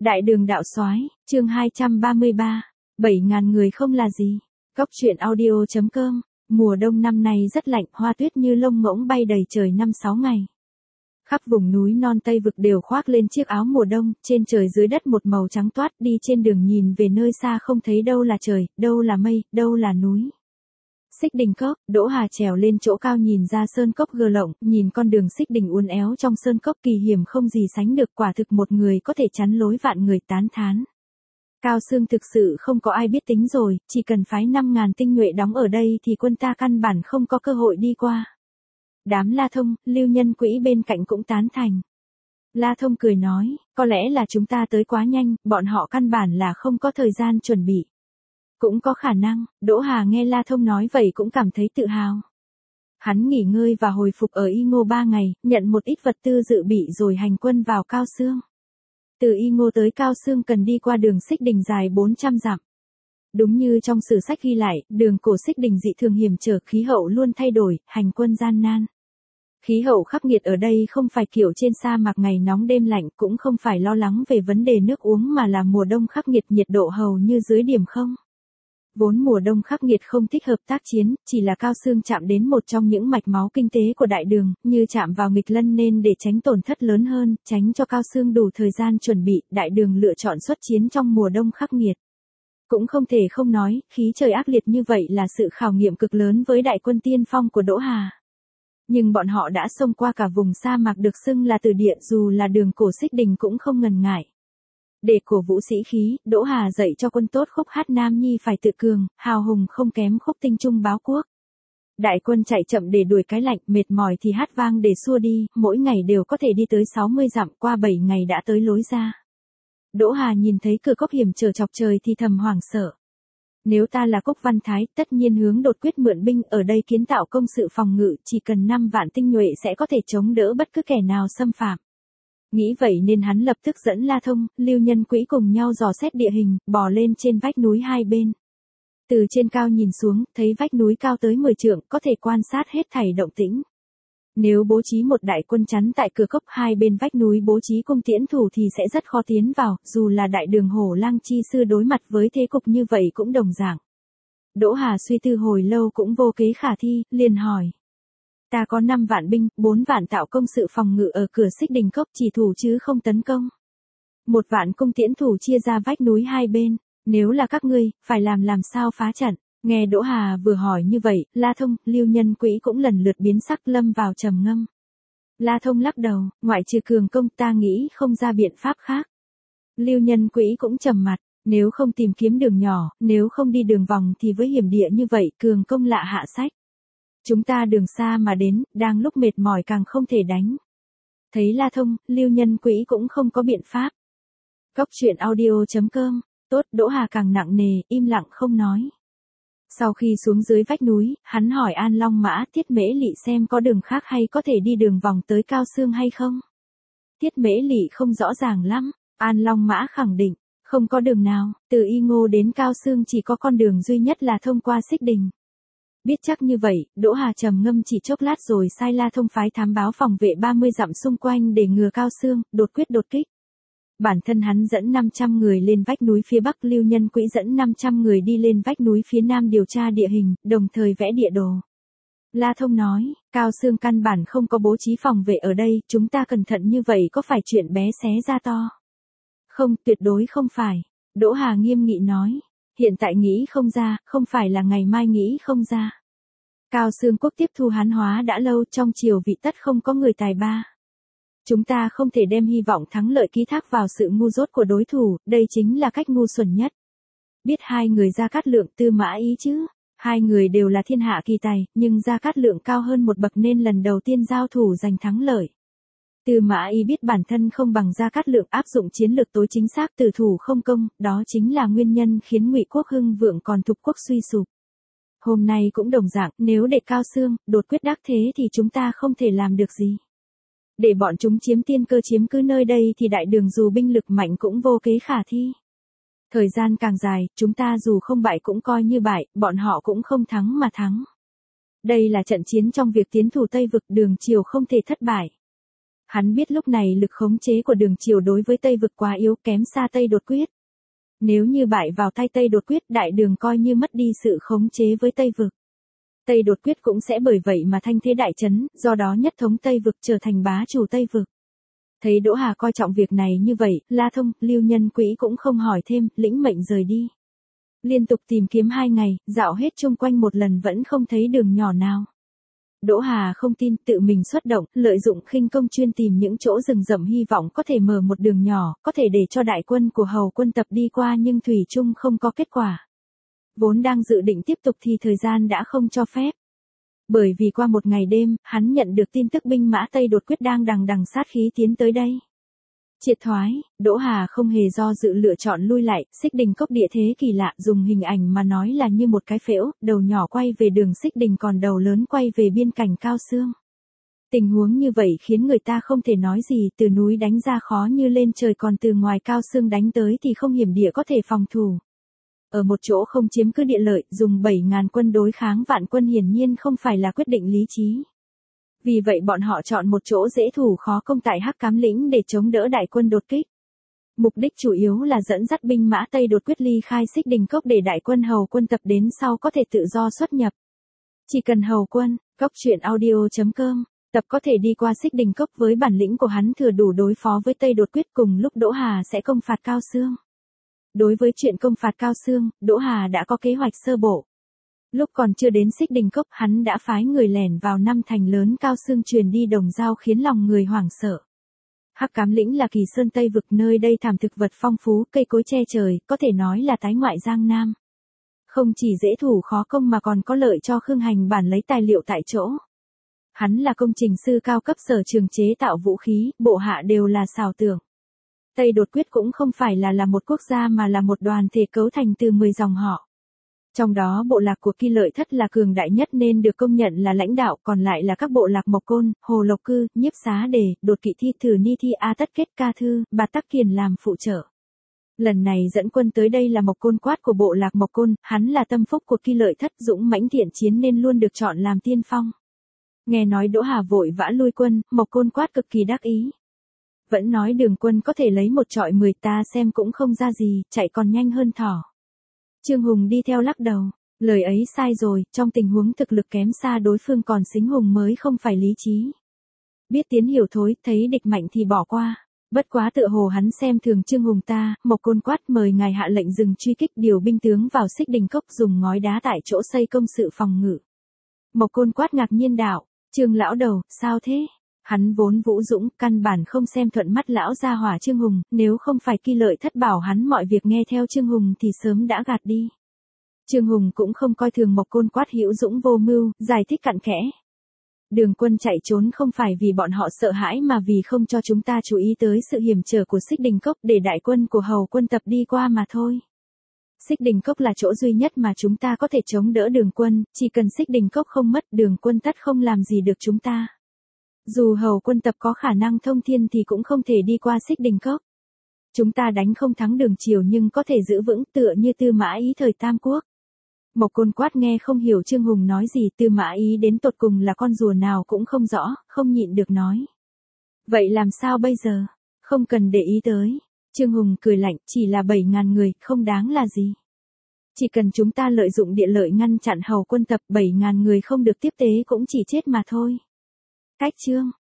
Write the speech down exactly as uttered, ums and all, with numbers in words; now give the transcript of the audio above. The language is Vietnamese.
Đại đường đạo soái, chương hai trăm ba mươi ba. bảy ngàn người không là gì. Cốc truyện audio chấm com. Mùa đông năm nay rất lạnh, hoa tuyết như lông ngỗng bay đầy trời năm sáu ngày. Khắp vùng núi non Tây Vực đều khoác lên chiếc áo mùa đông, trên trời dưới đất một màu trắng toát, đi trên đường nhìn về nơi xa không thấy đâu là trời, đâu là mây, đâu là núi. Xích Đình Cốc, Đỗ Hà trèo lên chỗ cao nhìn ra sơn cốc gờ lộng, nhìn con đường xích đình uốn éo trong sơn cốc kỳ hiểm không gì sánh được, quả thực một người có thể chắn lối vạn người tán thán. Cao Xương thực sự không có ai biết tính rồi, chỉ cần phái năm ngàn tinh nhuệ đóng ở đây thì quân ta căn bản không có cơ hội đi qua. Đám La Thông, Lưu Nhân Quỹ bên cạnh cũng tán thành. La Thông cười nói, có lẽ là chúng ta tới quá nhanh, bọn họ căn bản là không có thời gian chuẩn bị. Cũng có khả năng, Đỗ Hà nghe La Thông nói vậy cũng cảm thấy tự hào. Hắn nghỉ ngơi và hồi phục ở Y Ngô ba ngày, nhận một ít vật tư dự bị rồi hành quân vào Cao Xương. Từ Y Ngô tới Cao Xương cần đi qua đường xích đình dài bốn trăm dặm. Đúng như trong sử sách ghi lại, đường cổ xích đình dị thường hiểm trở, khí hậu luôn thay đổi, hành quân gian nan. Khí hậu khắc nghiệt ở đây không phải kiểu trên sa mạc ngày nóng đêm lạnh, cũng không phải lo lắng về vấn đề nước uống mà là mùa đông khắc nghiệt, nhiệt độ hầu như dưới điểm không. Vốn mùa đông khắc nghiệt không thích hợp tác chiến, chỉ là Cao Xương chạm đến một trong những mạch máu kinh tế của đại đường, như chạm vào nghịch lân nên để tránh tổn thất lớn hơn, tránh cho Cao Xương đủ thời gian chuẩn bị, đại đường lựa chọn xuất chiến trong mùa đông khắc nghiệt. Cũng không thể không nói, khí trời ác liệt như vậy là sự khảo nghiệm cực lớn với đại quân tiên phong của Đỗ Hà. Nhưng bọn họ đã xông qua cả vùng sa mạc được xưng là từ địa, dù là đường cổ xích đình cũng không ngần ngại. Để cổ vũ sĩ khí, Đỗ Hà dạy cho quân tốt khúc hát Nam Nhi phải tự cường, hào hùng không kém khúc Tinh Trung báo quốc. Đại quân chạy chậm để đuổi cái lạnh, mệt mỏi thì hát vang để xua đi, mỗi ngày đều có thể đi tới sáu mươi dặm, qua bảy ngày đã tới lối ra. Đỗ Hà nhìn thấy cửa cốc hiểm trở chọc trời thì thầm hoảng sợ. Nếu ta là Cốc Văn Thái, tất nhiên hướng đột quyết mượn binh ở đây kiến tạo công sự phòng ngự, chỉ cần năm vạn tinh nhuệ sẽ có thể chống đỡ bất cứ kẻ nào xâm phạm. Nghĩ vậy nên hắn lập tức dẫn La Thông, Lưu Nhân Quỹ cùng nhau dò xét địa hình, bò lên trên vách núi hai bên. Từ trên cao nhìn xuống, thấy vách núi cao tới mười trượng, có thể quan sát hết thảy động tĩnh. Nếu bố trí một đại quân chắn tại cửa cốc hai bên vách núi bố trí cung tiễn thủ thì sẽ rất khó tiến vào, dù là đại đường Hổ Lang chi sư đối mặt với thế cục như vậy cũng đồng dạng. Đỗ Hà suy tư hồi lâu cũng vô kế khả thi, liền hỏi. Ta có năm vạn binh, bốn vạn tạo công sự phòng ngự ở cửa xích đình cốc, chỉ thủ chứ không tấn công. Một vạn cung tiễn thủ chia ra vách núi hai bên, nếu là các ngươi, phải làm làm sao phá trận. Nghe Đỗ Hà vừa hỏi như vậy, La Thông, Lưu Nhân Quỹ cũng lần lượt biến sắc, lâm vào trầm ngâm. La Thông lắc đầu, ngoại trừ cường công ta nghĩ không ra biện pháp khác. Lưu Nhân Quỹ cũng trầm mặt, nếu không tìm kiếm đường nhỏ, nếu không đi đường vòng thì với hiểm địa như vậy, cường công lạ hạ sách. Chúng ta đường xa mà đến, đang lúc mệt mỏi càng không thể đánh. Thấy La Thông, Lưu Nhân Quỹ cũng không có biện pháp. Cốc truyện audio chấm com. Tốt, Đỗ Hà càng nặng nề, im lặng không nói. Sau khi xuống dưới vách núi, hắn hỏi An Long Mã, Tiết Mễ Lị xem có đường khác hay có thể đi đường vòng tới Cao Xương hay không. Tiết Mễ Lị không rõ ràng lắm, An Long Mã khẳng định, không có đường nào, từ Y Ngô đến Cao Xương chỉ có con đường duy nhất là thông qua xích đình. Biết chắc như vậy, Đỗ Hà trầm ngâm chỉ chốc lát rồi sai La Thông phái thám báo phòng vệ ba mươi dặm xung quanh để ngừa Cao Xương, đột quyết đột kích. Bản thân hắn dẫn năm trăm người lên vách núi phía bắc, Lưu Nhân Quỹ dẫn năm trăm người đi lên vách núi phía nam điều tra địa hình, đồng thời vẽ địa đồ. La Thông nói, Cao Xương căn bản không có bố trí phòng vệ ở đây, chúng ta cẩn thận như vậy có phải chuyện bé xé ra to? Không, tuyệt đối không phải. Đỗ Hà nghiêm nghị nói, hiện tại nghĩ không ra, không phải là ngày mai nghĩ không ra. Cao Xương quốc tiếp thu Hán hóa đã lâu, trong triều vị tất không có người tài ba. Chúng ta không thể đem hy vọng thắng lợi ký thác vào sự ngu dốt của đối thủ, đây chính là cách ngu xuẩn nhất. Biết hai người Gia Cát Lượng, Tư Mã Ý chứ? Hai người đều là thiên hạ kỳ tài, nhưng Gia Cát Lượng cao hơn một bậc nên lần đầu tiên giao thủ giành thắng lợi. Tư Mã Ý biết bản thân không bằng Gia Cát Lượng, áp dụng chiến lược tối chính xác, tử thủ không công, đó chính là nguyên nhân khiến Ngụy quốc hưng vượng còn Thục quốc suy sụp. Hôm nay cũng đồng dạng, nếu để Cao Xương, đột quyết đắc thế thì chúng ta không thể làm được gì. Để bọn chúng chiếm tiên cơ chiếm cứ nơi đây thì đại đường dù binh lực mạnh cũng vô kế khả thi. Thời gian càng dài, chúng ta dù không bại cũng coi như bại, bọn họ cũng không thắng mà thắng. Đây là trận chiến trong việc tiến thủ Tây Vực, đường triều không thể thất bại. Hắn biết lúc này lực khống chế của Đường Triều đối với Tây vực quá yếu, kém xa Tây Đột Quyết. Nếu như bại vào tay Tây Đột Quyết, Đại Đường coi như mất đi sự khống chế với Tây vực. Tây Đột Quyết cũng sẽ bởi vậy mà thanh thế đại chấn, do đó nhất thống Tây vực trở thành bá chủ Tây vực. Thấy Đỗ Hà coi trọng việc này như vậy, La Thông, Lưu Nhân Quỹ cũng không hỏi thêm, lĩnh mệnh rời đi. Liên tục tìm kiếm hai ngày, dạo hết chung quanh một lần vẫn không thấy đường nhỏ nào. Đỗ Hà không tin, tự mình xuất động, lợi dụng khinh công chuyên tìm những chỗ rừng rậm hy vọng có thể mở một đường nhỏ, có thể để cho đại quân của Hầu quân tập đi qua, nhưng thủy chung không có kết quả. Vốn đang dự định tiếp tục thì thời gian đã không cho phép. Bởi vì qua một ngày đêm, hắn nhận được tin tức binh mã Tây Đột Quyết đang đằng đằng sát khí tiến tới đây. Triệt thoái, Đỗ Hà không hề do dự lựa chọn lui lại, Xích Đình Cốc địa thế kỳ lạ, dùng hình ảnh mà nói là như một cái phễu, đầu nhỏ quay về đường Xích Đình còn đầu lớn quay về biên cảnh Cao Xương. Tình huống như vậy khiến người ta không thể nói gì, từ núi đánh ra khó như lên trời, còn từ ngoài Cao Xương đánh tới thì không hiểm địa có thể phòng thủ. Ở một chỗ không chiếm cứ địa lợi, dùng bảy ngàn quân đối kháng vạn quân hiển nhiên không phải là quyết định lý trí. Vì vậy bọn họ chọn một chỗ dễ thủ khó công tại Hắc Cám Lĩnh để chống đỡ đại quân đột kích. Mục đích chủ yếu là dẫn dắt binh mã Tây Đột Quyết ly khai Xích Đình Cốc để đại quân Hầu quân tập đến sau có thể tự do xuất nhập. Chỉ cần Hầu quân, cốc truyện audio chấm com, tập có thể đi qua Xích Đình Cốc với bản lĩnh của hắn thừa đủ đối phó với Tây Đột Quyết, cùng lúc Đỗ Hà sẽ công phạt Cao Xương. Đối với chuyện công phạt Cao Xương, Đỗ Hà đã có kế hoạch sơ bộ. Lúc còn chưa đến Xích Đình Cốc, hắn đã phái người lẻn vào năm thành lớn Cao Xương truyền đi đồng dao khiến lòng người hoảng sợ. Hắc Cám Lĩnh là Kỳ Sơn Tây vực, nơi đây thảm thực vật phong phú, cây cối che trời, có thể nói là tái ngoại Giang Nam. Không chỉ dễ thủ khó công mà còn có lợi cho Khương Hành Bản lấy tài liệu tại chỗ. Hắn là công trình sư cao cấp, sở trường chế tạo vũ khí, bộ hạ đều là xảo tưởng. Tây Đột Quyết cũng không phải là là một quốc gia mà là một đoàn thể cấu thành từ mười dòng họ. Trong đó bộ lạc của Kỳ Lợi Thất là cường đại nhất nên được công nhận là lãnh đạo, còn lại là các bộ lạc Mộc Côn, Hồ Lộc Cư, Nhiếp Xá Đề, Đột Kỵ Thi Thử Ni Thi A Tất Kết Ca Thư, Bạt Tắc Kiền làm phụ trợ. Lần này dẫn quân tới đây là Mộc Côn Quát của bộ lạc Mộc Côn, hắn là tâm phúc của Kỳ Lợi Thất, dũng mãnh thiện chiến nên luôn được chọn làm tiên phong. Nghe nói Đỗ Hà vội vã lui quân, Mộc Côn Quát cực kỳ đắc ý. Vẫn nói Đường quân có thể lấy một trọi mười, ta xem cũng không ra gì, chạy còn nhanh hơn thỏ. Trương Hùng đi theo lắc đầu, lời ấy sai rồi, trong tình huống thực lực kém xa đối phương còn Xính Hùng mới không phải lý trí. Biết tiến hiểu thối, thấy địch mạnh thì bỏ qua. Bất quá tựa hồ hắn xem thường Trương Hùng ta, Mộc Côn Quát mời ngài hạ lệnh dừng truy kích, điều binh tướng vào Xích Đình Cốc, dùng ngói đá tại chỗ xây công sự phòng ngự. Mộc Côn Quát ngạc nhiên đạo, Trương lão đầu, sao thế? Hắn vốn vũ dũng, căn bản không xem thuận mắt lão gia hỏa Trương Hùng, nếu không phải Kỳ Lợi Thất bảo hắn mọi việc nghe theo Trương Hùng thì sớm đã gạt đi. Trương Hùng cũng không coi thường Mộc Côn Quát hữu dũng vô mưu, giải thích cặn kẽ. Đường quân chạy trốn không phải vì bọn họ sợ hãi mà vì không cho chúng ta chú ý tới sự hiểm trở của Xích Đình Cốc để đại quân của Hầu quân tập đi qua mà thôi. Xích Đình Cốc là chỗ duy nhất mà chúng ta có thể chống đỡ Đường quân, chỉ cần Xích Đình Cốc không mất, Đường quân tất không làm gì được chúng ta. Dù Hầu quân tập có khả năng thông thiên thì cũng không thể đi qua Xích Đình Cốc. Chúng ta đánh không thắng Đường Triều nhưng có thể giữ vững, tựa như Tư Mã Ý thời Tam Quốc. Mộc Côn Quát nghe không hiểu Trương Hùng nói gì, Tư Mã Ý đến tột cùng là con rùa nào cũng không rõ, không nhịn được nói. Vậy làm sao bây giờ? Không cần để ý tới. Trương Hùng cười lạnh, chỉ là bảy ngàn người, không đáng là gì. Chỉ cần chúng ta lợi dụng địa lợi ngăn chặn Hầu quân tập, bảy ngàn người không được tiếp tế cũng chỉ chết mà thôi. Cách chương